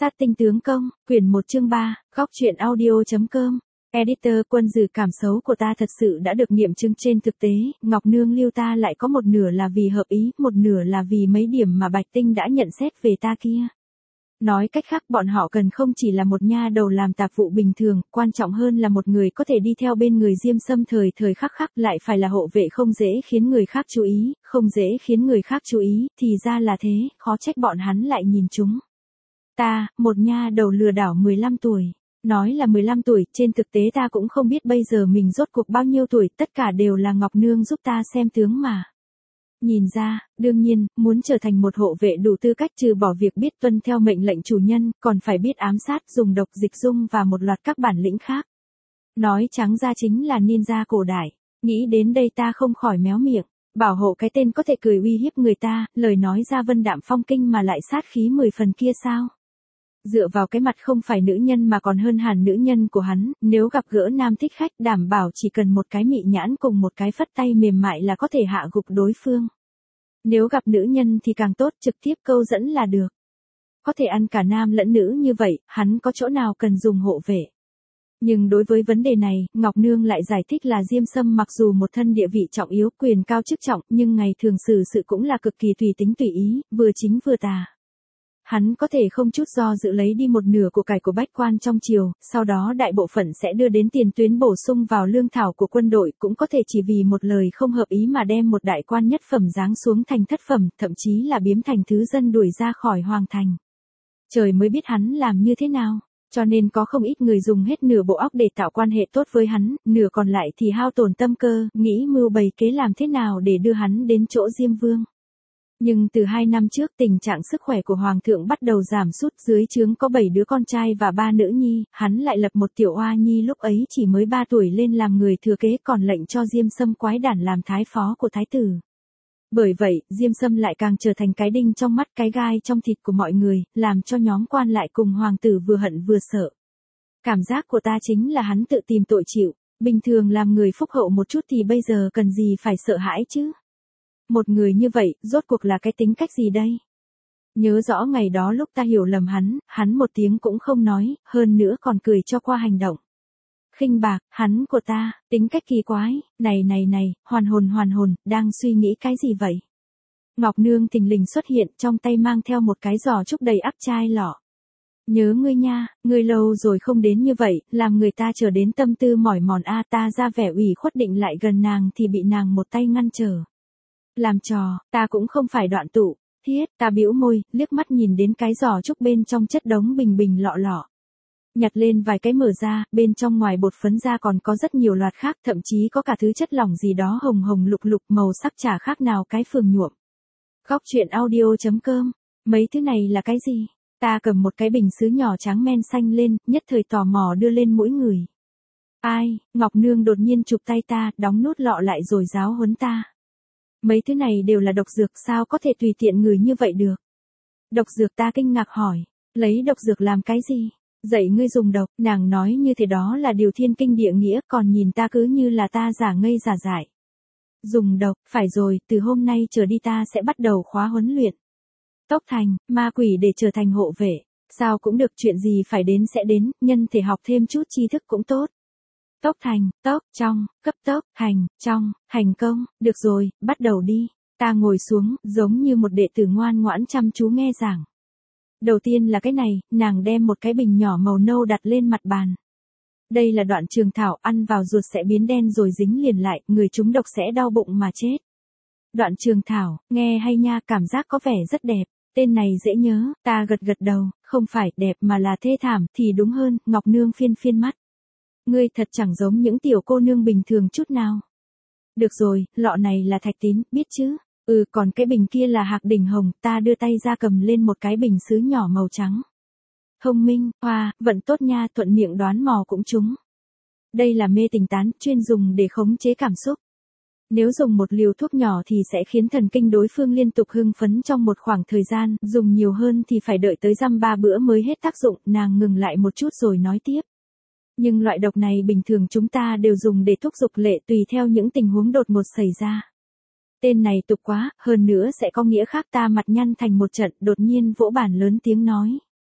Sát tinh tướng công, quyển 1 chương 3, góc truyện audio.com. Editor Quân Dừ cảm xấu của ta thật sự đã được nghiệm chứng trên thực tế, Ngọc Nương lưu ta lại có một nửa là vì hợp ý, một nửa là vì mấy điểm mà Bạch Tinh đã nhận xét về ta kia. Nói cách khác bọn họ cần không chỉ là một nha đầu làm tạp vụ bình thường, quan trọng hơn là một người có thể đi theo bên người Diêm Sâm thời thời khắc khắc, lại phải là hộ vệ không dễ khiến người khác chú ý, không dễ khiến người khác chú ý, thì ra là thế, khó trách bọn hắn lại nhìn chúng. Ta, một nha đầu lừa đảo 15 tuổi. Nói là 15 tuổi, trên thực tế ta cũng không biết bây giờ mình rốt cuộc bao nhiêu tuổi, tất cả đều là Ngọc Nương giúp ta xem tướng mà. Nhìn ra, đương nhiên, muốn trở thành một hộ vệ đủ tư cách trừ bỏ việc biết tuân theo mệnh lệnh chủ nhân, còn phải biết ám sát, dùng độc dịch dung và một loạt các bản lĩnh khác. Nói trắng ra chính là ninja cổ đại. Nghĩ đến đây ta không khỏi méo miệng. Bảo hộ cái tên có thể cười uy hiếp người ta, lời nói ra vân đạm phong kinh mà lại sát khí 10 phần kia sao? Dựa vào cái mặt không phải nữ nhân mà còn hơn hẳn nữ nhân của hắn, nếu gặp gỡ nam thích khách đảm bảo chỉ cần một cái mị nhãn cùng một cái phất tay mềm mại là có thể hạ gục đối phương. Nếu gặp nữ nhân thì càng tốt, trực tiếp câu dẫn là được. Có thể ăn cả nam lẫn nữ như vậy, hắn có chỗ nào cần dùng hộ vệ. Nhưng đối với vấn đề này, Ngọc Nương lại giải thích là Diêm Sâm mặc dù một thân địa vị trọng yếu, quyền cao chức trọng, nhưng ngày thường xử sự cũng là cực kỳ tùy tính tùy ý, vừa chính vừa tà. Hắn có thể không chút do dự lấy đi một nửa của cải của bách quan trong triều, sau đó đại bộ phận sẽ đưa đến tiền tuyến bổ sung vào lương thảo của quân đội, cũng có thể chỉ vì một lời không hợp ý mà đem một đại quan nhất phẩm giáng xuống thành thất phẩm, thậm chí là biếm thành thứ dân đuổi ra khỏi hoàng thành. Trời mới biết hắn làm như thế nào, cho nên có không ít người dùng hết nửa bộ óc để tạo quan hệ tốt với hắn, nửa còn lại thì hao tổn tâm cơ, nghĩ mưu bày kế làm thế nào để đưa hắn đến chỗ Diêm Vương. Nhưng từ 2 năm trước tình trạng sức khỏe của Hoàng thượng bắt đầu giảm sút, dưới trướng có 7 đứa con trai và 3 nữ nhi, hắn lại lập một tiểu oa nhi lúc ấy chỉ mới 3 tuổi lên làm người thừa kế, còn lệnh cho Diêm Sâm quái đản làm thái phó của thái tử. Bởi vậy, Diêm Sâm lại càng trở thành cái đinh trong mắt, cái gai trong thịt của mọi người, làm cho nhóm quan lại cùng hoàng tử vừa hận vừa sợ. Cảm giác của ta chính là hắn tự tìm tội chịu, bình thường làm người phúc hậu một chút thì bây giờ cần gì phải sợ hãi chứ. Một người như vậy, rốt cuộc là cái tính cách gì đây? Nhớ rõ ngày đó lúc ta hiểu lầm hắn một tiếng cũng không nói, hơn nữa còn cười cho qua hành động. Khinh bạc, hắn của ta, tính cách kỳ quái, này, hoàn hồn, đang suy nghĩ cái gì vậy? Ngọc Nương thình lình xuất hiện, trong tay mang theo một cái giỏ trúc đầy ắp chai lọ. Nhớ ngươi nha, ngươi lâu rồi không đến như vậy, làm người ta chờ đến tâm tư mỏi mòn a. Ta ra vẻ ủy khuất định lại gần nàng thì bị nàng một tay ngăn trở. Làm trò, ta cũng không phải đoạn tụ, thiết, ta bĩu môi, liếc mắt nhìn đến cái giỏ trúc bên trong chất đống bình lọ. Nhặt lên vài cái mở ra, bên trong ngoài bột phấn ra còn có rất nhiều loạt khác, thậm chí có cả thứ chất lỏng gì đó hồng lục màu sắc chả khác nào cái phường nhuộm. Góc truyện audio.com, mấy thứ này là cái gì? Ta cầm một cái bình sứ nhỏ trắng men xanh lên, nhất thời tò mò đưa lên mũi người. Ai, Ngọc Nương đột nhiên chụp tay ta, đóng nút lọ lại rồi giáo huấn ta. Mấy thứ này đều là độc dược, sao có thể tùy tiện người như vậy được? Độc dược, ta kinh ngạc hỏi, lấy độc dược làm cái gì? Dạy ngươi dùng độc, nàng nói như thế đó là điều thiên kinh địa nghĩa, còn nhìn ta cứ như là ta giả ngây giả dại. Dùng độc, phải rồi, từ hôm nay trở đi ta sẽ bắt đầu khóa huấn luyện. Tốc thành, ma quỷ để trở thành hộ vệ, sao cũng được, chuyện gì phải đến sẽ đến, nhân thể học thêm chút tri thức cũng tốt. Tốc thành, tốc, trong, cấp tốc, hành, trong, hành công, được rồi, bắt đầu đi. Ta ngồi xuống, giống như một đệ tử ngoan ngoãn chăm chú nghe giảng. Đầu tiên là cái này, nàng đem một cái bình nhỏ màu nâu đặt lên mặt bàn. Đây là đoạn trường thảo, ăn vào ruột sẽ biến đen rồi dính liền lại, người trúng độc sẽ đau bụng mà chết. Đoạn trường thảo, nghe hay nha, cảm giác có vẻ rất đẹp. Tên này dễ nhớ, ta gật đầu, không phải đẹp mà là thê thảm thì đúng hơn. Ngọc Nương phiên mắt. Ngươi thật chẳng giống những tiểu cô nương bình thường chút nào. Được rồi, lọ này là thạch tín, biết chứ? Còn cái bình kia là hạc đỉnh hồng, ta đưa tay ra cầm lên một cái bình sứ nhỏ màu trắng. Thông minh, vận tốt nha, thuận miệng đoán mò cũng trúng. Đây là mê tình tán, chuyên dùng để khống chế cảm xúc. Nếu dùng một liều thuốc nhỏ thì sẽ khiến thần kinh đối phương liên tục hưng phấn trong một khoảng thời gian, dùng nhiều hơn thì phải đợi tới dăm 3 bữa mới hết tác dụng. Nàng ngừng lại một chút rồi nói tiếp. Nhưng loại độc này bình thường chúng ta đều dùng để thúc giục lệ tùy theo những tình huống đột ngột xảy ra. Tên này tục quá, hơn nữa sẽ có nghĩa khác. Ta mặt nhăn thành một trận, đột nhiên vỗ bàn lớn tiếng nói.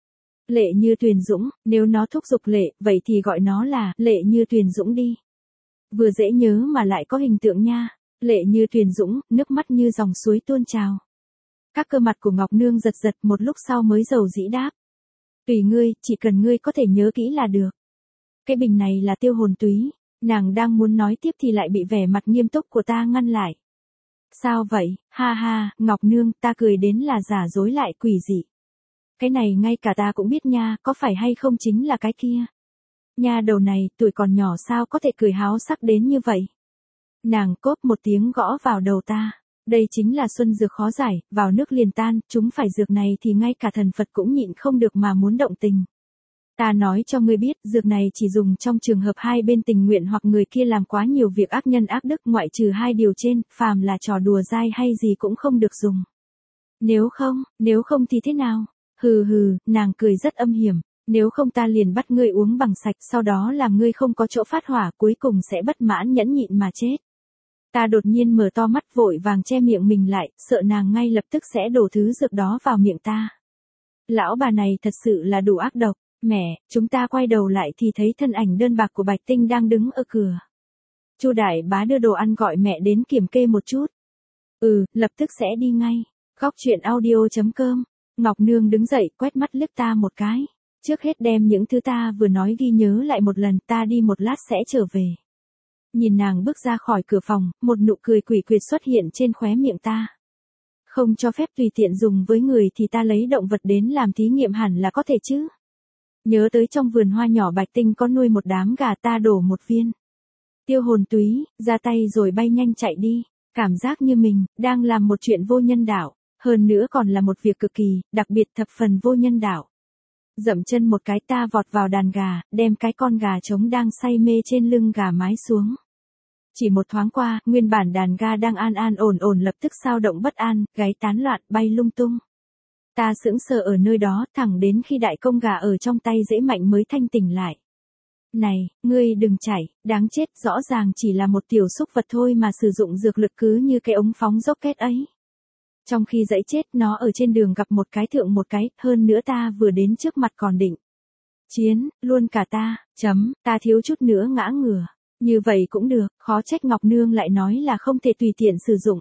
Lệ Như Tuyền Dũng, nếu nó thúc giục Lệ, vậy thì gọi nó là Lệ Như Tuyền Dũng đi. Vừa dễ nhớ mà lại có hình tượng nha. Lệ Như Tuyền Dũng, nước mắt như dòng suối tuôn trào. Các cơ mặt của Ngọc Nương giật giật, một lúc sau mới dầu dĩ đáp. Tùy ngươi, chỉ cần ngươi có thể nhớ kỹ là được. Cái bình này là tiêu hồn túy. Nàng đang muốn nói tiếp thì lại bị vẻ mặt nghiêm túc của ta ngăn lại. Sao vậy, ha ha, Ngọc Nương, ta cười đến là giả dối lại quỷ dị. Cái này ngay cả ta cũng biết nha, có phải hay không chính là cái kia. Nha đầu này, tuổi còn nhỏ sao có thể cười háo sắc đến như vậy. Nàng cốp một tiếng gõ vào đầu ta. Đây chính là xuân dược khó giải, vào nước liền tan, chúng phải dược này thì ngay cả thần Phật cũng nhịn không được mà muốn động tình. Ta nói cho ngươi biết, dược này chỉ dùng trong trường hợp hai bên tình nguyện hoặc người kia làm quá nhiều việc ác nhân ác đức, ngoại trừ hai điều trên, phàm là trò đùa dai hay gì cũng không được dùng. Nếu không thì thế nào? Hừ hừ, nàng cười rất âm hiểm. Nếu không ta liền bắt ngươi uống bằng sạch, sau đó làm ngươi không có chỗ phát hỏa, cuối cùng sẽ bất mãn nhẫn nhịn mà chết. Ta đột nhiên mở to mắt vội vàng che miệng mình lại, sợ nàng ngay lập tức sẽ đổ thứ dược đó vào miệng ta. Lão bà này thật sự là đủ ác độc. Mẹ, chúng ta quay đầu lại thì thấy thân ảnh đơn bạc của Bạch Tinh đang đứng ở cửa. Chu đại bá đưa đồ ăn gọi mẹ đến kiểm kê một chút. Lập tức sẽ đi ngay. Góc truyện audio.com. Ngọc Nương đứng dậy, quét mắt liếc ta một cái. Trước hết đem những thứ ta vừa nói ghi nhớ lại một lần, ta đi một lát sẽ trở về. Nhìn nàng bước ra khỏi cửa phòng, một nụ cười quỷ quyệt xuất hiện trên khóe miệng ta. Không cho phép tùy tiện dùng với người thì ta lấy động vật đến làm thí nghiệm hẳn là có thể chứ. Nhớ tới trong vườn hoa nhỏ Bạch Tinh có nuôi một đám gà, ta đổ một viên tiêu hồn túy, ra tay rồi bay nhanh chạy đi. Cảm giác như mình đang làm một chuyện vô nhân đạo, hơn nữa còn là một việc cực kỳ, đặc biệt thập phần vô nhân đạo. Dậm chân một cái ta vọt vào đàn gà, đem cái con gà trống đang say mê trên lưng gà mái xuống. Chỉ một thoáng qua, nguyên bản đàn gà đang an an ổn ổn lập tức xao động bất an, gáy tán loạn, bay lung tung. Ta sững sờ ở nơi đó, thẳng đến khi đại công gà ở trong tay dễ mạnh mới thanh tỉnh lại. Này, ngươi đừng chạy, đáng chết, rõ ràng chỉ là một tiểu súc vật thôi mà sử dụng dược lực cứ như cái ống phóng rocket ấy. Trong khi dãy chết nó ở trên đường gặp một cái thượng một cái, hơn nữa ta vừa đến trước mặt còn định chiến, luôn cả ta, ta thiếu chút nữa ngã ngửa. Như vậy cũng được, khó trách Ngọc Nương lại nói là không thể tùy tiện sử dụng.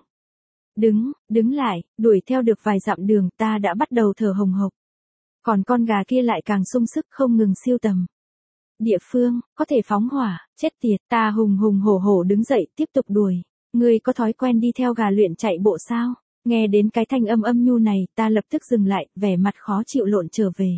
Đứng lại, đuổi theo được vài dặm đường ta đã bắt đầu thở hồng hộc. Còn con gà kia lại càng sung sức không ngừng siêu tầm. Địa phương, có thể phóng hỏa, chết tiệt, ta hùng hùng hổ hổ đứng dậy tiếp tục đuổi. Ngươi có thói quen đi theo gà luyện chạy bộ sao? Nghe đến cái thanh âm âm nhu này, ta lập tức dừng lại, vẻ mặt khó chịu lộn trở về.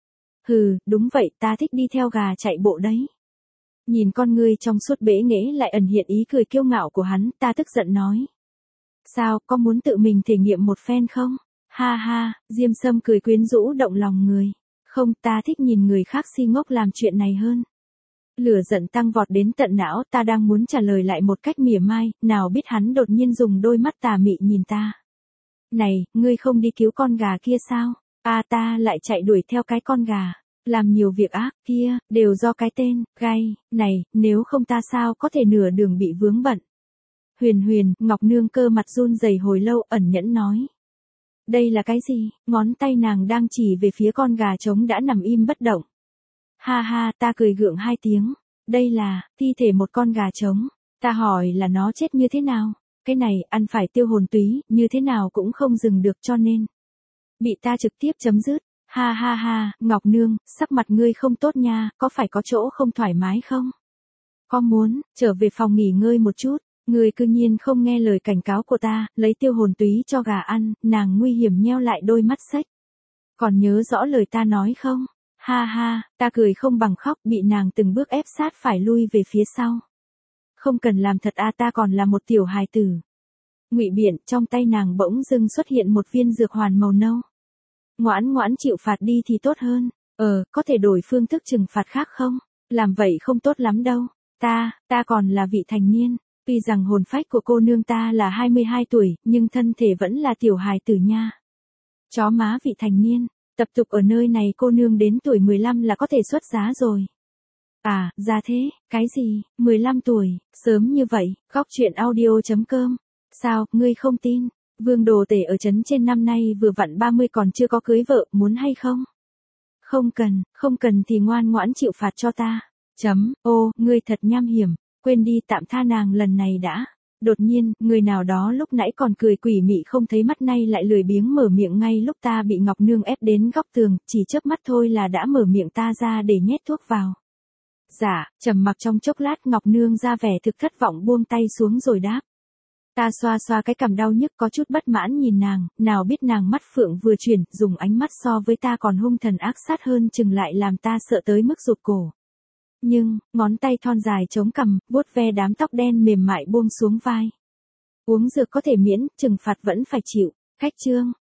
Đúng vậy, ta thích đi theo gà chạy bộ đấy. Nhìn con ngươi trong suốt bẽ nghễ lại ẩn hiện ý cười kiêu ngạo của hắn, ta tức giận nói. Sao, có muốn tự mình thể nghiệm một phen không? Ha ha, Diêm Sâm cười quyến rũ động lòng người. Không, ta thích nhìn người khác si ngốc làm chuyện này hơn. Lửa giận tăng vọt đến tận não, ta đang muốn trả lời lại một cách mỉa mai, nào biết hắn đột nhiên dùng đôi mắt tà mị nhìn ta. Này, ngươi không đi cứu con gà kia sao? Ta lại chạy đuổi theo cái con gà. Làm nhiều việc ác kia, đều do cái tên, gay, này, nếu không ta sao có thể nửa đường bị vướng bận. Huyền, Ngọc Nương cơ mặt run rẩy hồi lâu ẩn nhẫn nói. Đây là cái gì? Ngón tay nàng đang chỉ về phía con gà trống đã nằm im bất động. Ha ha, ta cười gượng hai tiếng. Đây là thi thể một con gà trống. Ta hỏi là nó chết như thế nào? Cái này, ăn phải tiêu hồn túy, như thế nào cũng không dừng được cho nên. Bị ta trực tiếp chấm dứt. Ha ha ha, Ngọc Nương, sắc mặt ngươi không tốt nha, có phải có chỗ không thoải mái không? Có muốn, trở về phòng nghỉ ngơi một chút. Ngươi cư nhiên không nghe lời cảnh cáo của ta, lấy tiêu hồn túy cho gà ăn, nàng nguy hiểm nheo lại đôi mắt xếch. Còn nhớ rõ lời ta nói không? Ha ha, ta cười không bằng khóc, bị nàng từng bước ép sát phải lui về phía sau. Không cần làm thật ta còn là một tiểu hài tử. Ngụy biện, trong tay nàng bỗng dưng xuất hiện một viên dược hoàn màu nâu. Ngoãn chịu phạt đi thì tốt hơn. Có thể đổi phương thức trừng phạt khác không? Làm vậy không tốt lắm đâu. Ta còn là vị thành niên. Tuy rằng hồn phách của cô nương ta là 22 tuổi, nhưng thân thể vẫn là tiểu hài tử nha. Chó má vị thành niên, tập tục ở nơi này cô nương đến tuổi 15 là có thể xuất giá rồi. Ra thế, cái gì, 15 tuổi, sớm như vậy, góc truyện audio.com. Sao, ngươi không tin? Vương Đồ Tể ở trấn trên năm nay vừa vặn 30 còn chưa có cưới vợ, muốn hay không? Không cần thì ngoan ngoãn chịu phạt cho ta. Ô, ngươi thật nham hiểm, quên đi tạm tha nàng lần này đã. Đột nhiên, người nào đó lúc nãy còn cười quỷ mị không thấy mắt nay lại lười biếng mở miệng ngay lúc ta bị Ngọc Nương ép đến góc tường, chỉ chớp mắt thôi là đã mở miệng ta ra để nhét thuốc vào. Dạ, trầm mặc trong chốc lát Ngọc Nương ra vẻ thực thất vọng buông tay xuống rồi đáp. Ta xoa xoa cái cằm đau nhức có chút bất mãn nhìn nàng, nào biết nàng mắt phượng vừa chuyển, dùng ánh mắt so với ta còn hung thần ác sát hơn chừng lại làm ta sợ tới mức rụt cổ. Nhưng, ngón tay thon dài chống cằm, vuốt ve đám tóc đen mềm mại buông xuống vai. Uống dược có thể miễn, trừng phạt vẫn phải chịu. Khách trương,